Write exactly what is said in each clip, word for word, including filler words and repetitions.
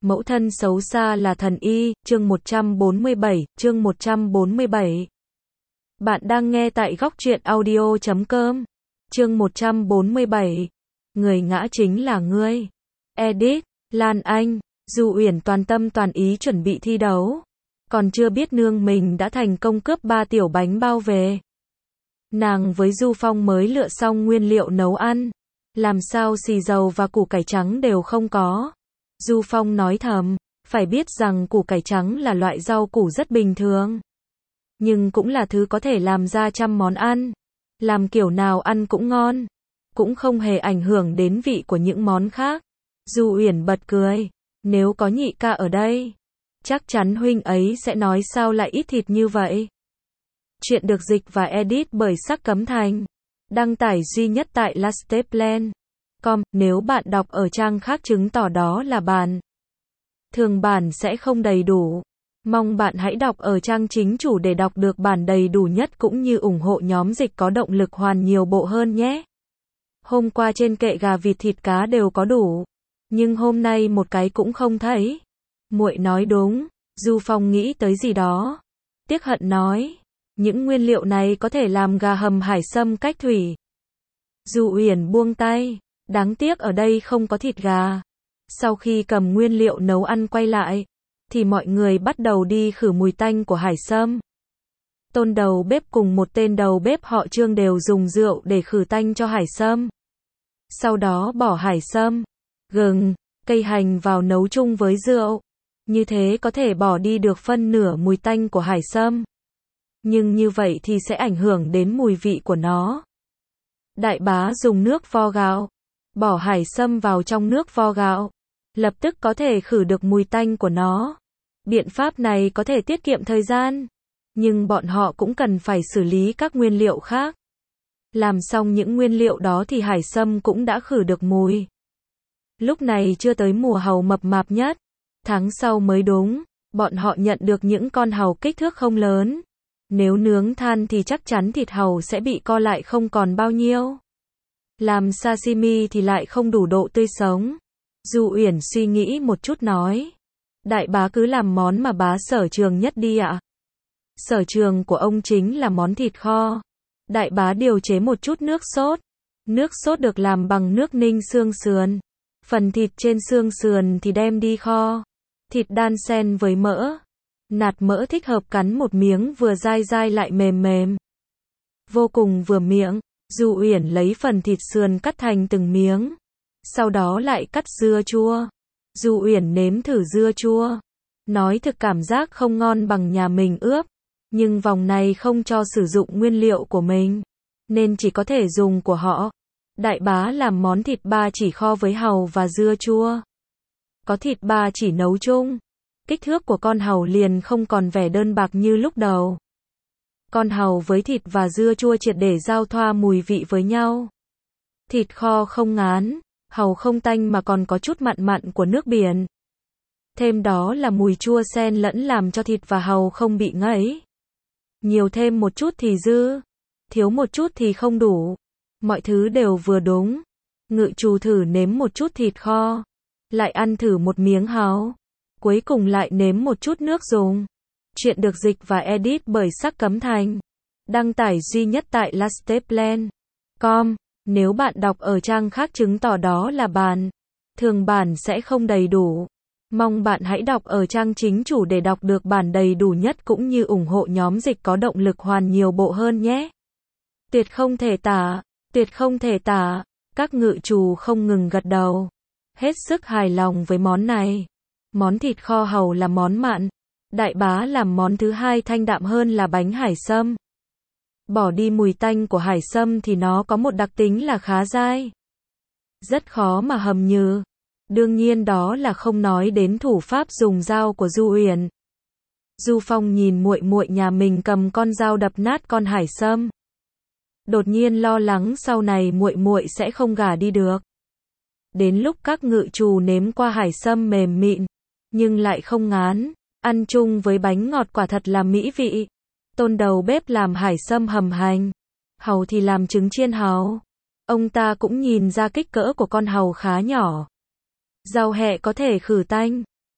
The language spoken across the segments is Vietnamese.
Mẫu thân xấu xa là thần y, chương một trăm bốn mươi bảy, chương một trăm bốn mươi bảy. Bạn đang nghe tại góc truyện audio chấm com. Chương một trăm bốn mươi bảy. Người ngã chính là ngươi. Edit, Lan Anh, Du Uyển toàn tâm toàn ý chuẩn bị thi đấu. Còn chưa biết nương mình đã thành công cướp ba tiểu bánh bao về. Nàng với Du Phong mới lựa xong nguyên liệu nấu ăn. Làm sao xì dầu và củ cải trắng đều không có. Du Phong nói thầm, phải biết rằng củ cải trắng là loại rau củ rất bình thường. Nhưng cũng là thứ có thể làm ra trăm món ăn. Làm kiểu nào ăn cũng ngon. Cũng không hề ảnh hưởng đến vị của những món khác. Du Uyển bật cười, nếu có nhị ca ở đây, chắc chắn huynh ấy sẽ nói sao lại ít thịt như vậy. Chuyện được dịch và edit bởi Sắc Cấm Thành. Đăng tải duy nhất tại lasteplan chấm com, nếu bạn đọc ở trang khác chứng tỏ đó là bản thường bản sẽ không đầy đủ. Mong bạn hãy đọc ở trang chính chủ để đọc được bản đầy đủ nhất cũng như ủng hộ nhóm dịch có động lực hoàn nhiều bộ hơn nhé. Hôm qua trên kệ gà vịt thịt cá đều có đủ, nhưng hôm nay một cái cũng không thấy. Muội nói đúng, Du Phong nghĩ tới gì đó. Tiếc hận nói, những nguyên liệu này có thể làm gà hầm hải sâm cách thủy. Du Uyển buông tay, đáng tiếc ở đây không có thịt gà. Sau khi cầm nguyên liệu nấu ăn quay lại, thì mọi người bắt đầu đi khử mùi tanh của hải sâm. Tôn đầu bếp cùng một tên đầu bếp họ Trương đều dùng rượu để khử tanh cho hải sâm. Sau đó bỏ hải sâm, gừng, cây hành vào nấu chung với rượu. Như thế có thể bỏ đi được phân nửa mùi tanh của hải sâm. Nhưng như vậy thì sẽ ảnh hưởng đến mùi vị của nó. Đại bá dùng nước vo gạo, bỏ hải sâm vào trong nước vo gạo, lập tức có thể khử được mùi tanh của nó. Biện pháp này có thể tiết kiệm thời gian, nhưng bọn họ cũng cần phải xử lý các nguyên liệu khác. Làm xong những nguyên liệu đó thì hải sâm cũng đã khử được mùi. Lúc này chưa tới mùa hàu mập mạp nhất, tháng sau mới đúng, bọn họ nhận được những con hàu kích thước không lớn. Nếu nướng than thì chắc chắn thịt hàu sẽ bị co lại không còn bao nhiêu. Làm sashimi thì lại không đủ độ tươi sống. Du Uyển suy nghĩ một chút nói, đại bá cứ làm món mà bá sở trường nhất đi ạ. Sở trường của ông chính là món thịt kho. Đại bá điều chế một chút nước sốt. Nước sốt được làm bằng nước ninh xương sườn. Phần thịt trên xương sườn thì đem đi kho. Thịt đan xen với mỡ. Nạt mỡ thích hợp cắn một miếng vừa dai dai lại mềm mềm. Vô cùng vừa miệng. Du Uyển lấy phần thịt sườn cắt thành từng miếng. Sau đó lại cắt dưa chua. Du Uyển nếm thử dưa chua. Nói thực cảm giác không ngon bằng nhà mình ướp. Nhưng vòng này không cho sử dụng nguyên liệu của mình, nên chỉ có thể dùng của họ. Đại bá làm món thịt ba chỉ kho với hàu và dưa chua. Có thịt ba chỉ nấu chung. Kích thước của con hàu liền không còn vẻ đơn bạc như lúc đầu. Con hàu với thịt và dưa chua triệt để giao thoa mùi vị với nhau. Thịt kho không ngán, hàu không tanh mà còn có chút mặn mặn của nước biển. Thêm đó là mùi chua xen lẫn làm cho thịt và hàu không bị ngấy. Nhiều thêm một chút thì dư, thiếu một chút thì không đủ. Mọi thứ đều vừa đúng. Ngự trù thử nếm một chút thịt kho, lại ăn thử một miếng hàu, cuối cùng lại nếm một chút nước dùng. Chuyện được dịch và edit bởi Sắc Cấm Thành. Đăng tải duy nhất tại lasteplan chấm com. Nếu bạn đọc ở trang khác chứng tỏ đó là bản thường bản sẽ không đầy đủ. Mong bạn hãy đọc ở trang chính chủ để đọc được bản đầy đủ nhất cũng như ủng hộ nhóm dịch có động lực hoàn nhiều bộ hơn nhé. Tuyệt không thể tả, tuyệt không thể tả. Các ngự trù không ngừng gật đầu. Hết sức hài lòng với món này. Món thịt kho hàu là món mặn. Đại bá làm món thứ hai thanh đạm hơn là bánh hải sâm. Bỏ đi mùi tanh của hải sâm thì nó có một đặc tính là khá dai. Rất khó mà hầm nhừ. Đương nhiên đó là không nói đến thủ pháp dùng dao của Du Uyển. Du Phong nhìn muội muội nhà mình cầm con dao đập nát con hải sâm. Đột nhiên lo lắng sau này muội muội sẽ không gả đi được. Đến lúc các ngự trù nếm qua hải sâm mềm mịn, nhưng lại không ngán, ăn chung với bánh ngọt quả thật là mỹ vị. Tôn đầu bếp làm hải sâm hầm hành, hàu thì làm trứng chiên hàu. Ông ta cũng nhìn ra kích cỡ của con hàu khá nhỏ. Rau hẹ có thể khử tanh,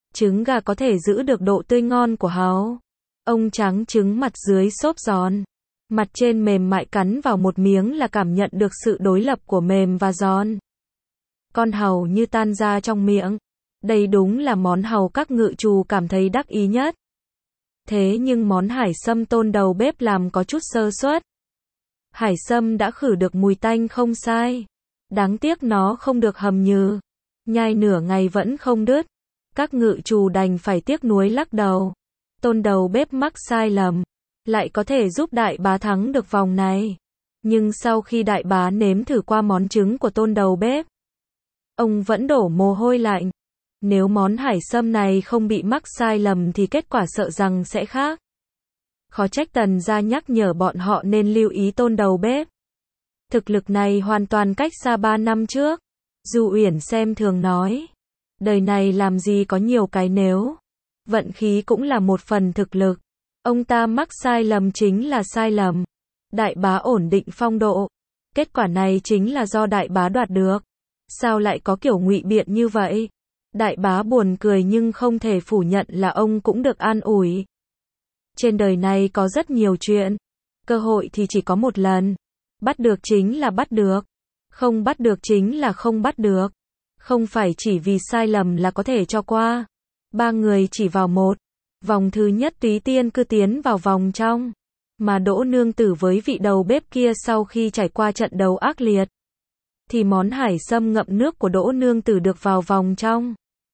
Trứng gà có thể giữ được độ tươi ngon của hàu. Ông trắng trứng mặt dưới xốp giòn. Mặt trên mềm mại, cắn vào một miếng là cảm nhận được sự đối lập của mềm và giòn. Con hàu như tan ra trong miệng. Đây đúng là món hàu các ngự trù cảm thấy đắc ý nhất. Thế nhưng món hải sâm tôn đầu bếp làm có chút sơ suất. Hải sâm đã khử được mùi tanh không sai. Đáng tiếc nó không được hầm nhừ. Nhai nửa ngày vẫn không đứt. Các ngự trù đành phải tiếc nuối lắc đầu. Tôn đầu bếp mắc sai lầm. Lại có thể giúp đại bá thắng được vòng này. Nhưng sau khi đại bá nếm thử qua món trứng của tôn đầu bếp, ông vẫn đổ mồ hôi lạnh. Nếu món hải sâm này không bị mắc sai lầm thì kết quả sợ rằng sẽ khác. Khó trách Tần gia nhắc nhở bọn họ nên lưu ý tôn đầu bếp. Thực lực này hoàn toàn cách xa ba năm trước. Du Uyển xem thường nói. Đời này làm gì có nhiều cái nếu. Vận khí cũng là một phần thực lực. Ông ta mắc sai lầm chính là sai lầm. Đại bá ổn định phong độ. Kết quả này chính là do đại bá đoạt được. Sao lại có kiểu ngụy biện như vậy? Đại bá buồn cười nhưng không thể phủ nhận là ông cũng được an ủi. Trên đời này có rất nhiều chuyện. Cơ hội thì chỉ có một lần. Bắt được chính là bắt được. Không bắt được chính là không bắt được. Không phải chỉ vì sai lầm là có thể cho qua. Ba người chỉ vào một. Vòng thứ nhất Túy Tiên cứ tiến vào vòng trong. Mà Đỗ Nương Tử với vị đầu bếp kia sau khi trải qua trận đấu ác liệt, thì món hải sâm ngậm nước của Đỗ Nương Tử được vào vòng trong.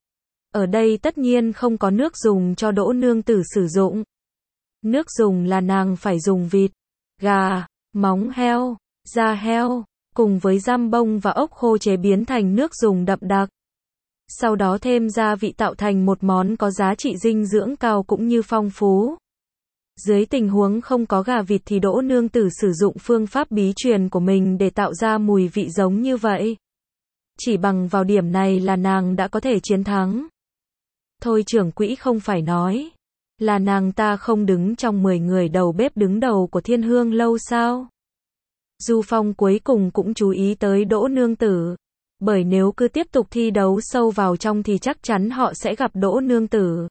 Ở đây tất nhiên không có nước dùng cho Đỗ Nương Tử sử dụng. Nước dùng là nàng phải dùng vịt, gà, móng heo, da heo, cùng với giam bông và ốc khô chế biến thành nước dùng đậm đặc. Sau đó thêm gia vị tạo thành một món có giá trị dinh dưỡng cao cũng như phong phú. Dưới tình huống không có gà vịt thì Đỗ Nương Tử sử dụng phương pháp bí truyền của mình để tạo ra mùi vị giống như vậy. Chỉ bằng vào điểm này là nàng đã có thể chiến thắng. Thôi trưởng quỹ không phải nói là nàng ta không đứng trong mười người đầu bếp đứng đầu của Thiên Hương lâu sao? Du Phong cuối cùng cũng chú ý tới Đỗ Nương Tử. Bởi nếu cứ tiếp tục thi đấu sâu vào trong thì chắc chắn họ sẽ gặp Đỗ Nương Tử.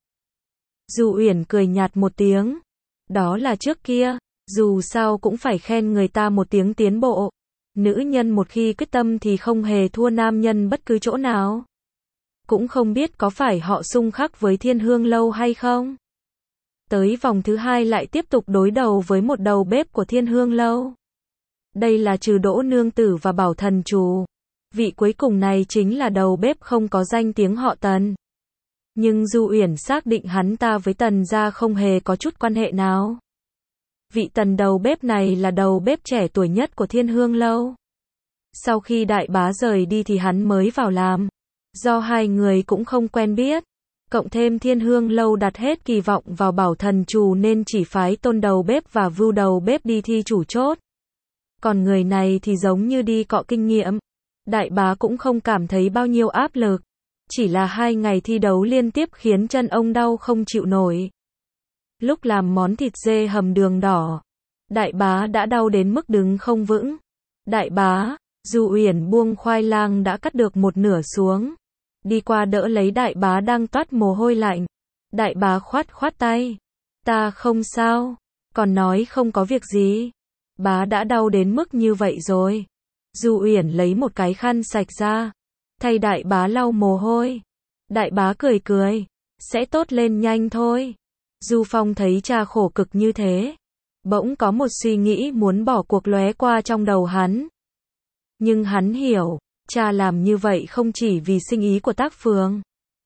Du Uyển cười nhạt một tiếng. Đó là trước kia, dù sao cũng phải khen người ta một tiếng tiến bộ. Nữ nhân một khi quyết tâm thì không hề thua nam nhân bất cứ chỗ nào. Cũng không biết có phải họ xung khắc với Thiên Hương lâu hay không. Tới vòng thứ hai lại tiếp tục đối đầu với một đầu bếp của Thiên Hương lâu. Đây là trừ Đỗ Nương Tử và Bảo Thần Trù. Vị cuối cùng này chính là đầu bếp không có danh tiếng họ Tần. Nhưng Du Uyển xác định hắn ta với Tần gia không hề có chút quan hệ nào. Vị Tần đầu bếp này là đầu bếp trẻ tuổi nhất của Thiên Hương lâu. Sau khi đại bá rời đi thì hắn mới vào làm. Do hai người cũng không quen biết, cộng thêm Thiên Hương lâu đặt hết kỳ vọng vào Bảo Thần Trù nên chỉ phái Tôn đầu bếp và Vưu đầu bếp đi thi chủ chốt. Còn người này thì giống như đi cọ kinh nghiệm. Đại bá cũng không cảm thấy bao nhiêu áp lực. Chỉ là hai ngày thi đấu liên tiếp khiến chân ông đau không chịu nổi. Lúc làm món thịt dê hầm đường đỏ, đại bá đã đau đến mức đứng không vững. Đại bá, Du Uyển buông khoai lang đã cắt được một nửa xuống. Đi qua đỡ lấy đại bá đang toát mồ hôi lạnh. Đại bá khoát khoát tay. Ta không sao. Còn nói không có việc gì. Bá đã đau đến mức như vậy rồi. Du Uyển lấy một cái khăn sạch ra. Thay đại bá lau mồ hôi. Đại bá cười cười. Sẽ tốt lên nhanh thôi. Du Phong thấy cha khổ cực như thế. Bỗng có một suy nghĩ muốn bỏ cuộc lóe qua trong đầu hắn. Nhưng hắn hiểu, cha làm như vậy không chỉ vì sinh ý của Tác Phường,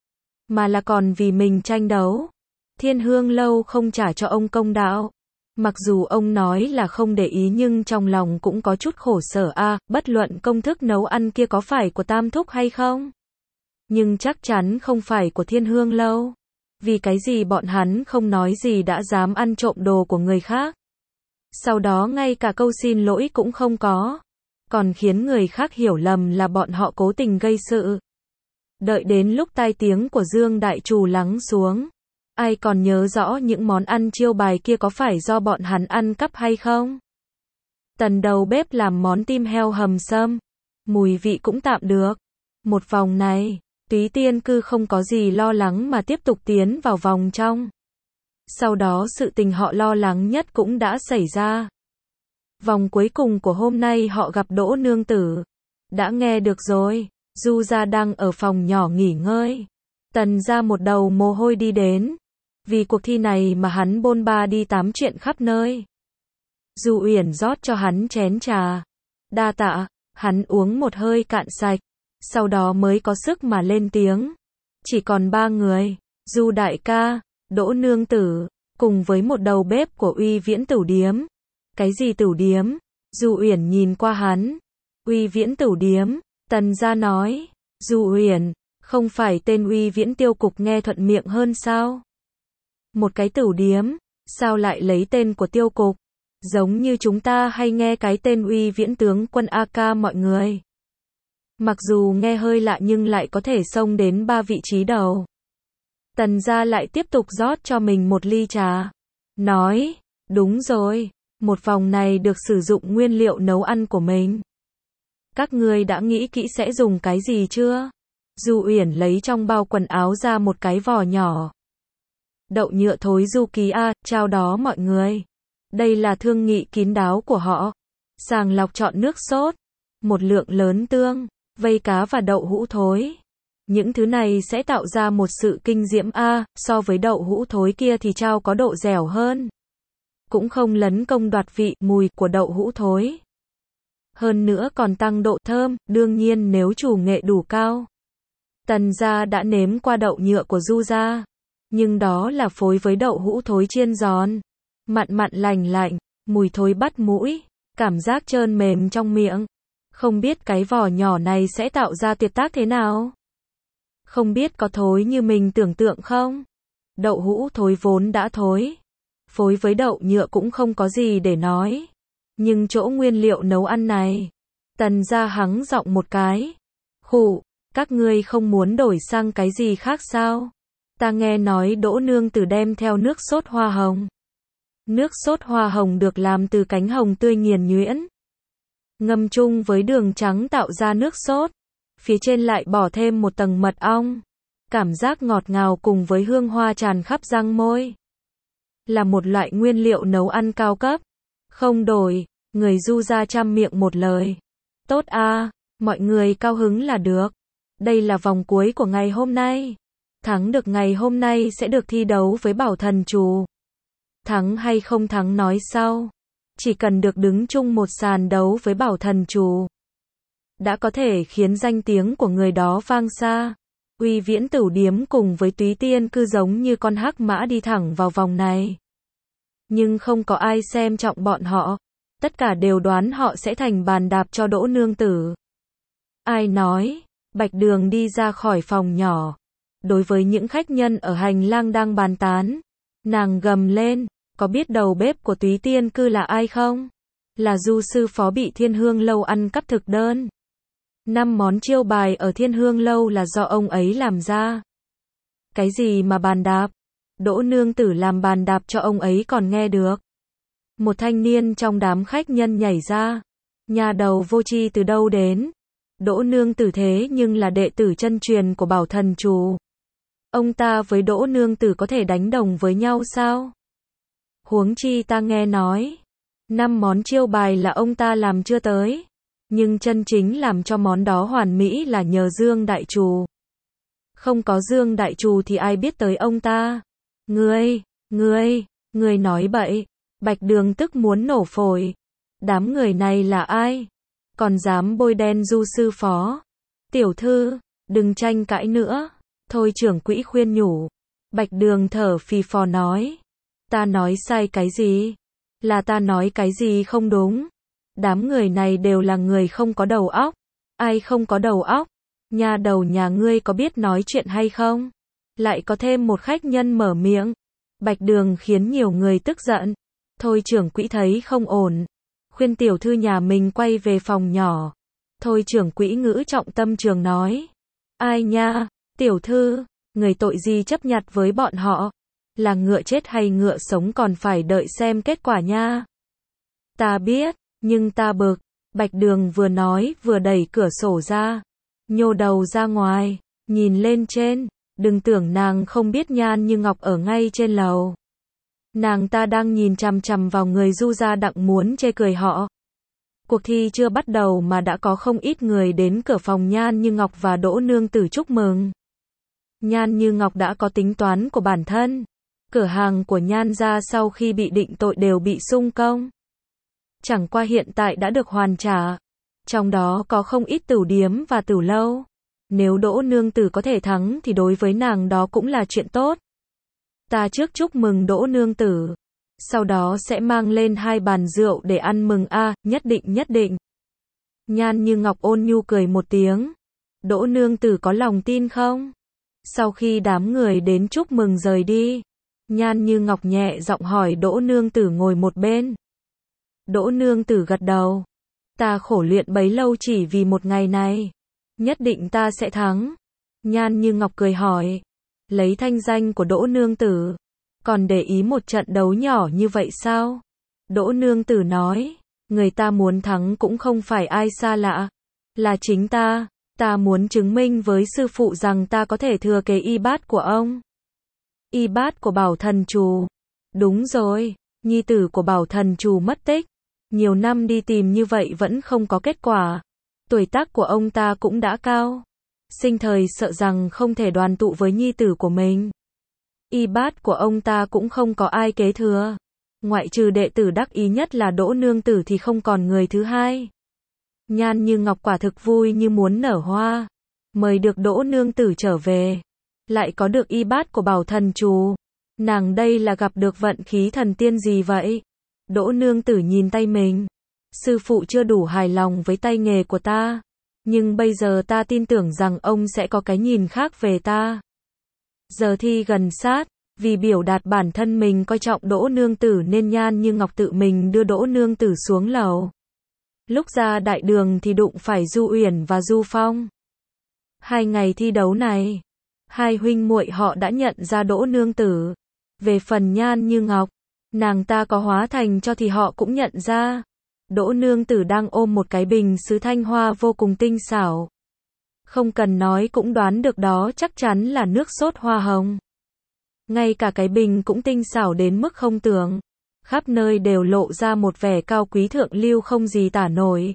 mà là còn vì mình tranh đấu. Thiên Hương lâu không trả cho ông công đạo. Mặc dù ông nói là không để ý nhưng trong lòng cũng có chút khổ sở a, à, bất luận công thức nấu ăn kia có phải của Tam Thúc hay không. Nhưng chắc chắn không phải của Thiên Hương lâu. Vì cái gì bọn hắn không nói gì đã dám ăn trộm đồ của người khác. Sau đó ngay cả câu xin lỗi cũng không có. Còn khiến người khác hiểu lầm là bọn họ cố tình gây sự. Đợi đến lúc tai tiếng của Dương Đại Trù lắng xuống. Ai còn nhớ rõ những món ăn chiêu bài kia có phải do bọn hắn ăn cắp hay không? Tần đầu bếp làm món tim heo hầm sâm. Mùi vị cũng tạm được. Một vòng này, Túy Tiên Cư không có gì lo lắng mà tiếp tục tiến vào vòng trong. Sau đó sự tình họ lo lắng nhất cũng đã xảy ra. Vòng cuối cùng của hôm nay họ gặp Đỗ nương tử. Đã nghe được rồi, Du gia đang ở phòng nhỏ nghỉ ngơi. Tần gia một đầu mồ hôi đi đến. Vì cuộc thi này mà hắn bôn ba đi tám chuyện khắp nơi. Du Uyển rót cho hắn chén trà. Đa tạ, hắn uống một hơi cạn sạch. Sau đó mới có sức mà lên tiếng. Chỉ còn ba người, Du đại ca, Đỗ nương tử, cùng với một đầu bếp của Uy Viễn Tửu Điếm. Cái gì tửu điếm? Du Uyển nhìn qua hắn. Uy Viễn Tửu Điếm, Tần gia nói. Du Uyển, không phải tên Uy Viễn tiêu cục nghe thuận miệng hơn sao? Một cái tửu điếm, sao lại lấy tên của tiêu cục? Giống như chúng ta hay nghe cái tên Uy Viễn tướng quân a ca mọi người. Mặc dù nghe hơi lạ nhưng lại có thể xông đến ba vị trí đầu. Tần gia lại tiếp tục rót cho mình một ly trà. Nói, đúng rồi, một vòng này được sử dụng nguyên liệu nấu ăn của mình. Các ngươi đã nghĩ kỹ sẽ dùng cái gì chưa? Du Uyển lấy trong bao quần áo ra một cái vò nhỏ. Đậu nhựa thối Du ký A, chào đó mọi người. Đây là thương nghị kín đáo của họ. Sàng lọc chọn nước sốt, một lượng lớn tương, vây cá và đậu hũ thối. Những thứ này sẽ tạo ra một sự kinh diễm A, so với đậu hũ thối kia thì chao có độ dẻo hơn. Cũng không lấn công đoạt vị, mùi của đậu hũ thối. Hơn nữa còn tăng độ thơm, đương nhiên nếu chủ nghệ đủ cao. Tần gia đã nếm qua đậu nhựa của Du gia. Nhưng đó là phối với đậu hũ thối chiên giòn. Mặn mặn lành lạnh, mùi thối bắt mũi, cảm giác trơn mềm trong miệng. Không biết cái vỏ nhỏ này sẽ tạo ra tuyệt tác thế nào? Không biết có thối như mình tưởng tượng không? Đậu hũ thối vốn đã thối. Phối với đậu nhựa cũng không có gì để nói. Nhưng chỗ nguyên liệu nấu ăn này. Tần gia hắng giọng một cái. Khụ, các ngươi không muốn đổi sang cái gì khác sao? Ta nghe nói Đỗ nương tử đem theo nước sốt hoa hồng. Nước sốt hoa hồng được làm từ cánh hồng tươi nghiền nhuyễn. Ngâm chung với đường trắng tạo ra nước sốt. Phía trên lại bỏ thêm một tầng mật ong. Cảm giác ngọt ngào cùng với hương hoa tràn khắp răng môi. Là một loại nguyên liệu nấu ăn cao cấp. Không đổi, người Du gia trăm miệng một lời. Tốt a, mọi người cao hứng là được. Đây là vòng cuối của ngày hôm nay. Thắng được ngày hôm nay sẽ được thi đấu với Bảo Thần Trù. Thắng hay không thắng nói sau. Chỉ cần được đứng chung một sàn đấu với Bảo Thần Trù. Đã có thể khiến danh tiếng của người đó vang xa. Uy Viễn Tửu Điếm cùng với Túy Tiên Cư giống như con hắc mã đi thẳng vào vòng này. Nhưng không có ai xem trọng bọn họ. Tất cả đều đoán họ sẽ thành bàn đạp cho Đỗ nương tử. Ai nói? Bạch Đường đi ra khỏi phòng nhỏ. Đối với những khách nhân ở hành lang đang bàn tán. Nàng gầm lên, có biết đầu bếp của Túy Tiên Cư là ai không? Là Du sư phó bị Thiên Hương Lâu ăn cắp thực đơn. Năm món chiêu bài ở Thiên Hương Lâu là do ông ấy làm ra. Cái gì mà bàn đạp? Đỗ nương tử làm bàn đạp cho ông ấy còn nghe được. Một thanh niên trong đám khách nhân nhảy ra. Nhà đầu vô tri từ đâu đến? Đỗ nương tử thế nhưng là đệ tử chân truyền của Bảo Thần Trù. Ông ta với Đỗ nương tử có thể đánh đồng với nhau sao? Huống chi ta nghe nói. Năm món chiêu bài là ông ta làm chưa tới. Nhưng chân chính làm cho món đó hoàn mỹ là nhờ Dương Đại Trù. Không có Dương Đại Trù thì ai biết tới ông ta? Ngươi, ngươi, ngươi nói bậy. Bạch Đường tức muốn nổ phổi. Đám người này là ai? Còn dám bôi đen Du sư phó. Tiểu thư, đừng tranh cãi nữa. Thôi trưởng quỹ khuyên nhủ. Bạch Đường thở phì phò nói. Ta nói sai cái gì? Là ta nói cái gì không đúng? Đám người này đều là người không có đầu óc. Ai không có đầu óc? Nhà đầu nhà ngươi có biết nói chuyện hay không? Lại có thêm một khách nhân mở miệng. Bạch Đường khiến nhiều người tức giận. Thôi trưởng quỹ thấy không ổn. Khuyên tiểu thư nhà mình quay về phòng nhỏ. Thôi trưởng quỹ ngữ trọng tâm trường nói. Ai nha, tiểu thư, người tội gì chấp nhặt với bọn họ? Là ngựa chết hay ngựa sống còn phải đợi xem kết quả nha. Ta biết, nhưng ta bực. Bạch Đường vừa nói vừa đẩy cửa sổ ra. Nhô đầu ra ngoài. nhìn lên trên, đừng tưởng nàng không biết Nhan Như Ngọc ở ngay trên lầu. Nàng ta đang nhìn chằm chằm vào người Du gia Đặng muốn chê cười họ. Cuộc thi chưa bắt đầu mà đã có không ít người đến cửa phòng Nhan Như Ngọc và Đỗ Nương Tử chúc mừng. Nhan Như Ngọc đã có tính toán của bản thân. Cửa hàng của Nhan gia sau khi bị định tội đều bị sung công. Chẳng qua hiện tại đã được hoàn trả. Trong đó có không ít tửu điếm và tửu lâu. Nếu Đỗ Nương Tử có thể thắng thì đối với nàng đó cũng là chuyện tốt. Ta trước chúc mừng Đỗ Nương Tử. Sau đó sẽ mang lên hai bàn rượu để ăn mừng a, à, nhất định nhất định. Nhan Như Ngọc ôn nhu cười một tiếng. Đỗ Nương Tử có lòng tin không? Sau khi đám người đến chúc mừng rời đi, Nhan Như Ngọc nhẹ giọng hỏi Đỗ Nương Tử ngồi một bên. Đỗ Nương Tử gật đầu. Ta khổ luyện bấy lâu chỉ vì một ngày này. Nhất định ta sẽ thắng. Nhan Như Ngọc cười hỏi. Lấy thanh danh của Đỗ Nương Tử, còn để ý một trận đấu nhỏ như vậy sao? Đỗ Nương Tử nói. Người ta muốn thắng cũng không phải ai xa lạ. Là chính ta. Ta muốn chứng minh với sư phụ rằng ta có thể thừa kế y bát của ông. Y bát của Bảo Thần Trù. Đúng rồi, nhi tử của Bảo Thần Trù mất tích. Nhiều năm đi tìm như vậy vẫn không có kết quả. Tuổi tác của ông ta cũng đã cao. Sinh thời sợ rằng không thể đoàn tụ với nhi tử của mình. Y bát của ông ta cũng không có ai kế thừa. Ngoại trừ đệ tử đắc ý nhất là Đỗ Nương Tử thì không còn người thứ hai. Nhan Như Ngọc quả thực vui như muốn nở hoa. Mời được Đỗ Nương Tử trở về. Lại có được y bát của Bảo Thần Trù. Nàng đây là gặp được vận khí thần tiên gì vậy? Đỗ Nương Tử nhìn tay mình. Sư phụ chưa đủ hài lòng với tay nghề của ta. Nhưng bây giờ ta tin tưởng rằng ông sẽ có cái nhìn khác về ta. Giờ thi gần sát, vì biểu đạt bản thân mình coi trọng Đỗ Nương Tử nên Nhan Như Ngọc tự mình đưa Đỗ Nương Tử xuống lầu. Lúc ra đại đường thì đụng phải Du Uyển và Du Phong. Hai ngày thi đấu này, hai huynh muội họ đã nhận ra Đỗ Nương Tử. Về phần Nhan Như Ngọc, nàng ta có hóa thành cho thì họ cũng nhận ra. Đỗ Nương Tử đang ôm một cái bình sứ thanh hoa vô cùng tinh xảo. Không cần nói cũng đoán được đó chắc chắn là nước sốt hoa hồng. Ngay cả cái bình cũng tinh xảo đến mức không tưởng. Khắp nơi đều lộ ra một vẻ cao quý thượng lưu không gì tả nổi.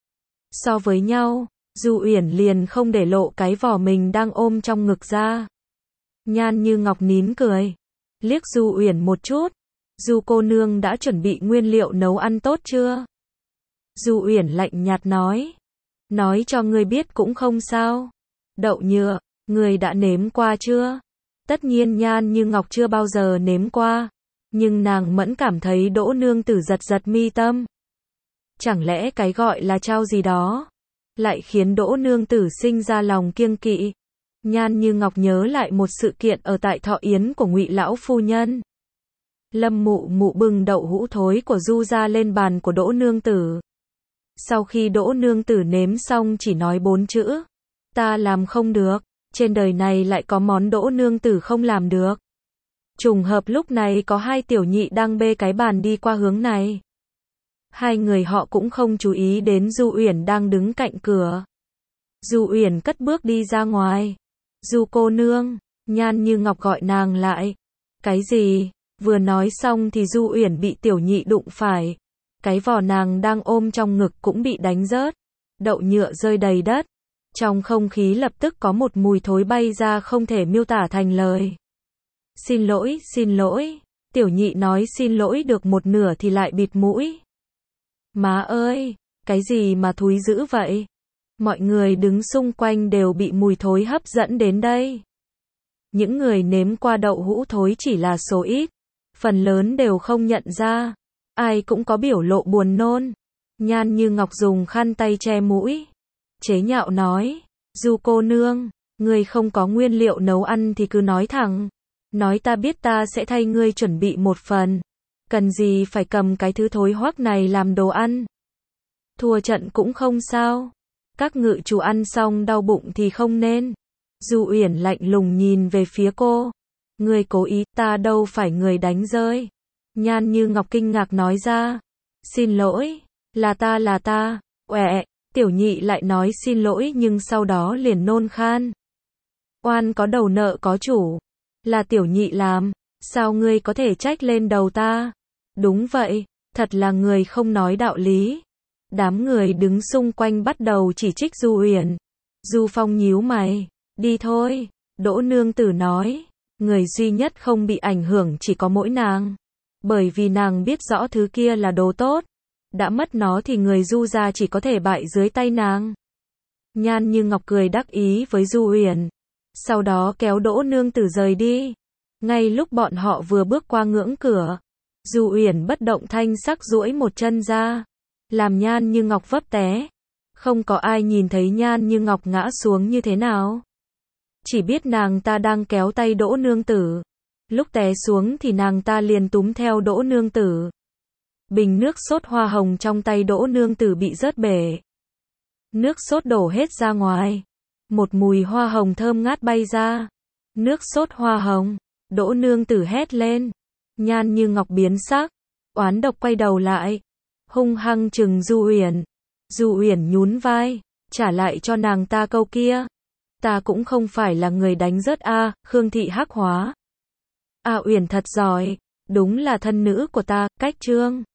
So với nhau, Du Uyển liền không để lộ cái vỏ mình đang ôm trong ngực ra. Nhan Như Ngọc nín cười, liếc Du Uyển một chút. Du cô nương đã chuẩn bị nguyên liệu nấu ăn tốt chưa? Du Uyển lạnh nhạt nói. Nói cho ngươi biết cũng không sao. Đậu nhựa, ngươi đã nếm qua chưa? Tất nhiên Nhan Như Ngọc chưa bao giờ nếm qua. Nhưng nàng mẫn cảm thấy Đỗ Nương Tử giật giật mi tâm. Chẳng lẽ cái gọi là trao gì đó lại khiến Đỗ Nương Tử sinh ra lòng kiêng kỵ? Nhan Như Ngọc nhớ lại một sự kiện ở tại thọ yến của Ngụy lão phu nhân. Lâm Mụ Mụ bưng đậu hũ thối của Du gia lên bàn của Đỗ Nương Tử. Sau khi Đỗ Nương Tử nếm xong chỉ nói bốn chữ. Ta làm không được. Trên đời này lại có món Đỗ Nương Tử không làm được. Trùng hợp lúc này có hai tiểu nhị đang bê cái bàn đi qua hướng này. Hai người họ cũng không chú ý đến Du Uyển đang đứng cạnh cửa. Du Uyển cất bước đi ra ngoài. Du cô nương, Nhan Như Ngọc gọi nàng lại. Cái gì? Vừa nói xong thì Du Uyển bị tiểu nhị đụng phải. Cái vỏ nàng đang ôm trong ngực cũng bị đánh rớt. Đậu nhựa rơi đầy đất. Trong không khí lập tức có một mùi thối bay ra không thể miêu tả thành lời. Xin lỗi, xin lỗi. Tiểu nhị nói xin lỗi được một nửa thì lại bịt mũi. Má ơi, cái gì mà thúi dữ vậy? Mọi người đứng xung quanh đều bị mùi thối hấp dẫn đến đây. Những người nếm qua đậu hũ thối chỉ là số ít. Phần lớn đều không nhận ra. Ai cũng có biểu lộ buồn nôn. Nhan Như Ngọc dùng khăn tay che mũi. Chế nhạo nói. Du cô nương, ngươi không có nguyên liệu nấu ăn thì cứ nói thẳng. Nói ta biết ta sẽ thay ngươi chuẩn bị một phần. Cần gì phải cầm cái thứ thối hoắc này làm đồ ăn. Thua trận cũng không sao. Các ngự chủ ăn xong đau bụng thì không nên. Du Uyển lạnh lùng nhìn về phía cô. Ngươi cố ý, ta đâu phải người đánh rơi. Nhan Như Ngọc kinh ngạc nói ra. Xin lỗi, là ta là ta. Uẹ, tiểu nhị lại nói xin lỗi nhưng sau đó liền nôn khan. Oan có đầu nợ có chủ. Là tiểu nhị làm, sao ngươi có thể trách lên đầu ta? Đúng vậy, thật là người không nói đạo lý. Đám người đứng xung quanh bắt đầu chỉ trích Du Uyển. Du Phong nhíu mày, đi thôi, Đỗ nương tử nói, người duy nhất không bị ảnh hưởng chỉ có mỗi nàng. Bởi vì nàng biết rõ thứ kia là đồ tốt, đã mất nó thì người Du gia chỉ có thể bại dưới tay nàng. Nhan Như Ngọc cười đắc ý với Du Uyển, sau đó kéo Đỗ nương tử rời đi. Ngay lúc bọn họ vừa bước qua ngưỡng cửa, Du Uyển bất động thanh sắc duỗi một chân ra, làm Nhan Như Ngọc vấp té. Không có ai nhìn thấy Nhan Như Ngọc ngã xuống như thế nào, chỉ biết nàng ta đang kéo tay Đỗ nương tử. Lúc té xuống thì nàng ta liền túm theo Đỗ nương tử. Bình nước sốt hoa hồng trong tay Đỗ nương tử bị rớt bể. Nước sốt đổ hết ra ngoài. Một mùi hoa hồng thơm ngát bay ra. Nước sốt hoa hồng. Đỗ nương tử hét lên. Nhan Như Ngọc biến sắc, oán độc quay đầu lại, hung hăng trừng Du Uyển. Du Uyển nhún vai, trả lại cho nàng ta câu kia. Ta cũng không phải là người đánh rớt a, Khương thị hắc hóa. A Uyển thật giỏi, đúng là thân nữ của ta, cách trương.